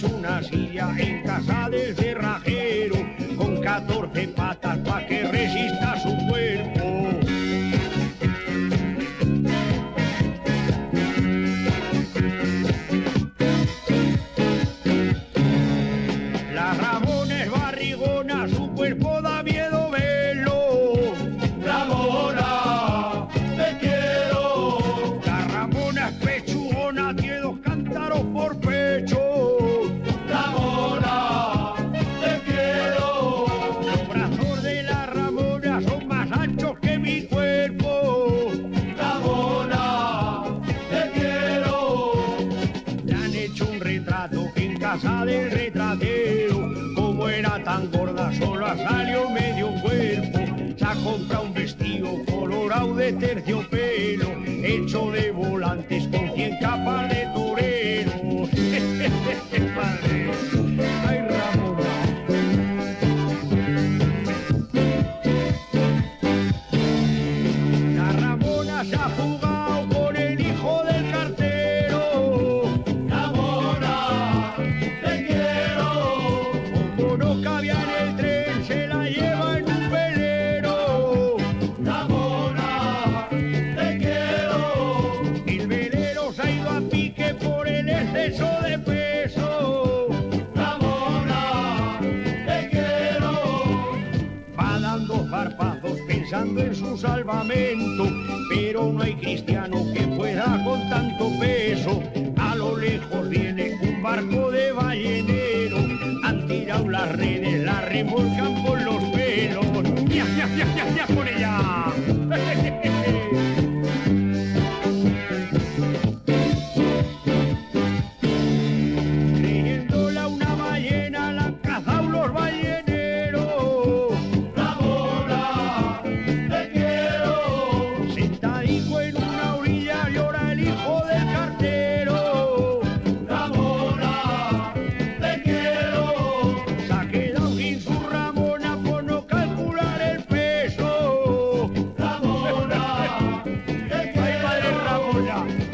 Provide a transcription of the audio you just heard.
una silla en casa del cerrajero, con 14 patas pa' que resista su cuerpo. La Ramona es barrigona, su cuerpo da miedo verlo. Ramona, te quiero. La Ramona es pechugona, tiene 2 cántaros por pecho. Ramona, te quiero. Los brazos de la Ramona son más anchos que mi cuerpo. Ramona, te quiero. Le han hecho un retrato en casa del retratero. Como era tan gorda, solo salió medio cuerpo. Se ha comprado un vestido colorado de terciopelo, hecho de volantes con 100 capas de torero. Padre, ay Ramona. La Ramona se ha jugado con el hijo del cartero. Ramona, te quiero. Como no cabía en el tren, se la lleva en un velero. Ramona, te quiero. El velero se ha ido a pique por el exceso de peso. Ramona, te quiero. Va dando zarpazos pensando en su salvamento, pero no hay cristiano que pueda con tanto peso. A lo lejos viene un barco de ballenero, han tirado las redes, la remolcan por los pelos. ¡Ya, ya, ya, ya, ya por ella! Creyéndola una ballena, la han cazado los balleneros. Ramona, te quiero. Sentadico en una orilla llora el hijo del cartero. Ramona, te quiero. Se ha quedado sin su Ramona por no calcular el peso. Ramona, te ¡Ay, madre quiero. Ramona!